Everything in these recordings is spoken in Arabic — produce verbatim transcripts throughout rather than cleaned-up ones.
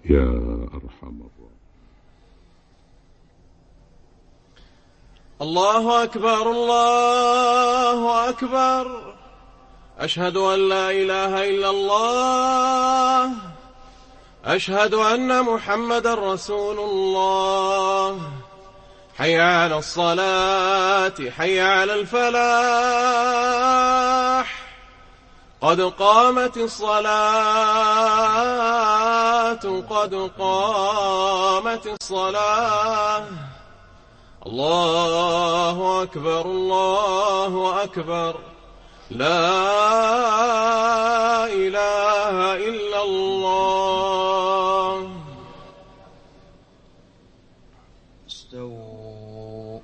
يا أرحم الراحمين. الله أكبر الله أكبر، أشهد أن لا إله إلا الله، أشهد أن محمدا رسول الله. حي على الصلاة حي على الفلاح، قد قامت الصلاة قد قامت الصلاة. الله أكبر الله أكبر، لا إله إلا الله. استووا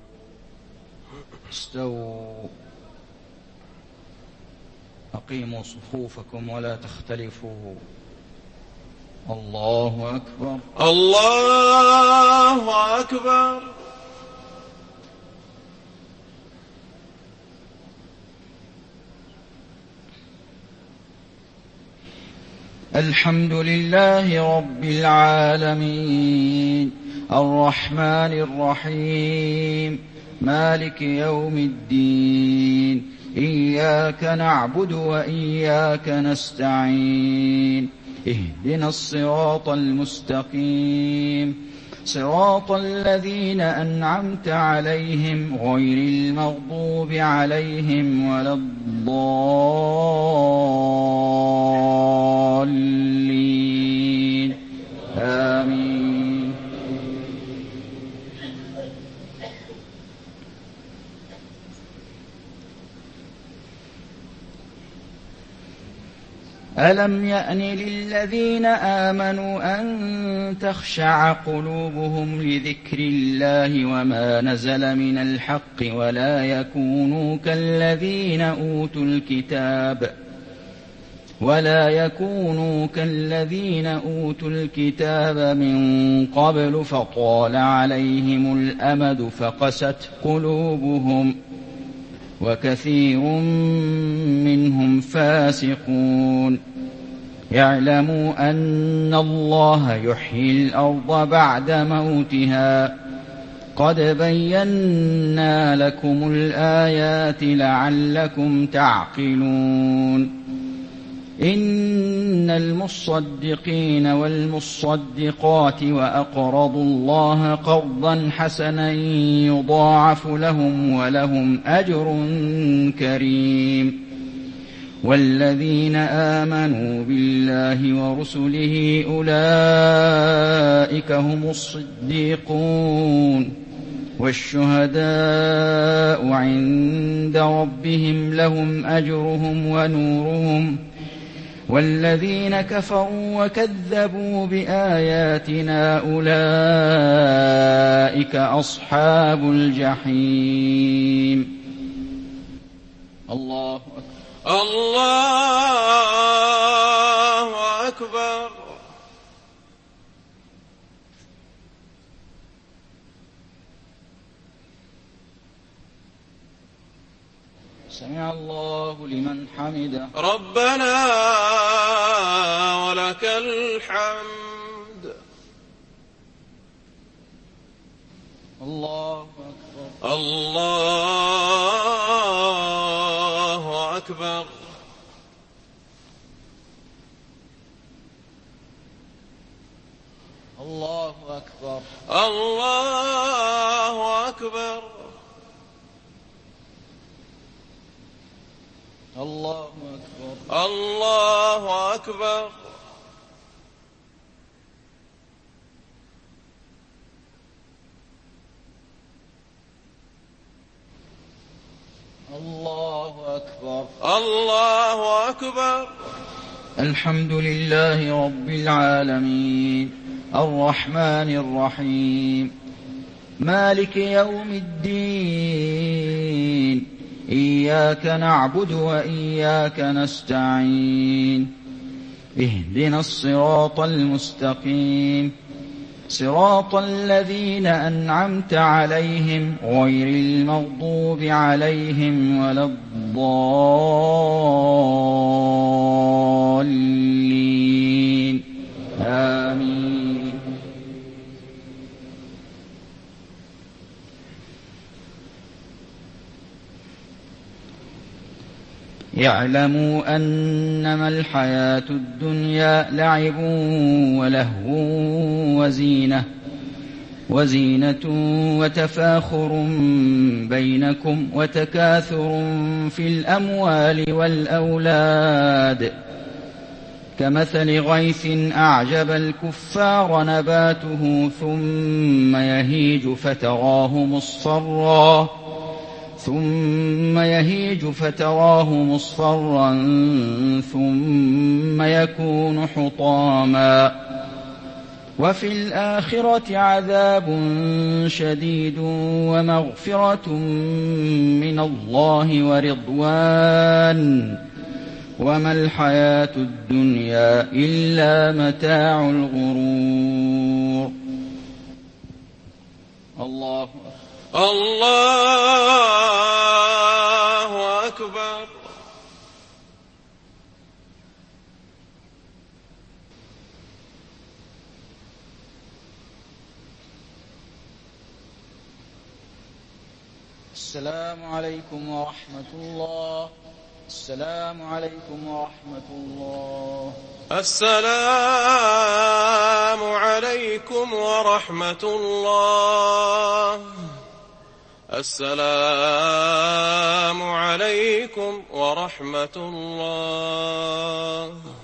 استووا أقيموا صفوفكم ولا تختلفوا. الله أكبر الله أكبر. الحمد لله رب العالمين، الرحمن الرحيم، مالك يوم الدين، إياك نعبد وإياك نستعين، اهدنا الصراط المستقيم، صراط الذين أنعمت عليهم غير المغضوب عليهم ولا الضالين، آمين. ألم يأن للذين آمنوا أن تخشع قلوبهم لذكر الله وما نزل من الحق ولا يكونوا كالذين أوتوا الكتاب ولا يكونوا كالذين أوتوا الكتاب من قبل فطال عليهم الأمد فقست قلوبهم وكثير منهم فاسقون. يعلموا أن الله يحيي الأرض بعد موتها، قد بينا لكم الآيات لعلكم تعقلون. إن المصدقين والمصدقات وأقرضوا الله قرضا حسنا يضاعف لهم ولهم أجر كريم. والذين آمنوا بالله ورسله أولئك هم الصديقون والشهداء عند ربهم لهم أجرهم ونورهم. والذين كفروا وكذبوا بآياتنا أولئك أصحاب الجحيم. الله أكبر الله أكبر. سمع الله لمن حمده. ربنا ولك الحمد. الله أكبر الله أكبر. الله أكبر الله أكبر. الله أكبر الله أكبر. الله أكبر الله أكبر. الحمد لله رب العالمين، الرحمن الرحيم، مالك يوم الدين، إياك نعبد وإياك نستعين، اهدنا الصراط المستقيم، صراط الذين أنعمت عليهم غير المغضوب عليهم ولا الضالين، آمين. العالمين. اعلموا أنما الحياة الدنيا لعب ولهو وزينة وزينة وتفاخر بينكم وتكاثر في الأموال والأولاد كمثل غيث أعجب الكفار نباته ثم يهيج فتراه مصفرا ثم يهيج فتراه مصفرا ثم يكون حطاما وفي الآخرة عذاب شديد ومغفرة من الله ورضوان وما الحياة الدنيا إلا متاع الغرور. الله أكبر. الله أكبر. السلام عليكم ورحمة الله. السلام عليكم ورحمة الله. السلام عليكم ورحمة الله. السلام عليكم ورحمة الله.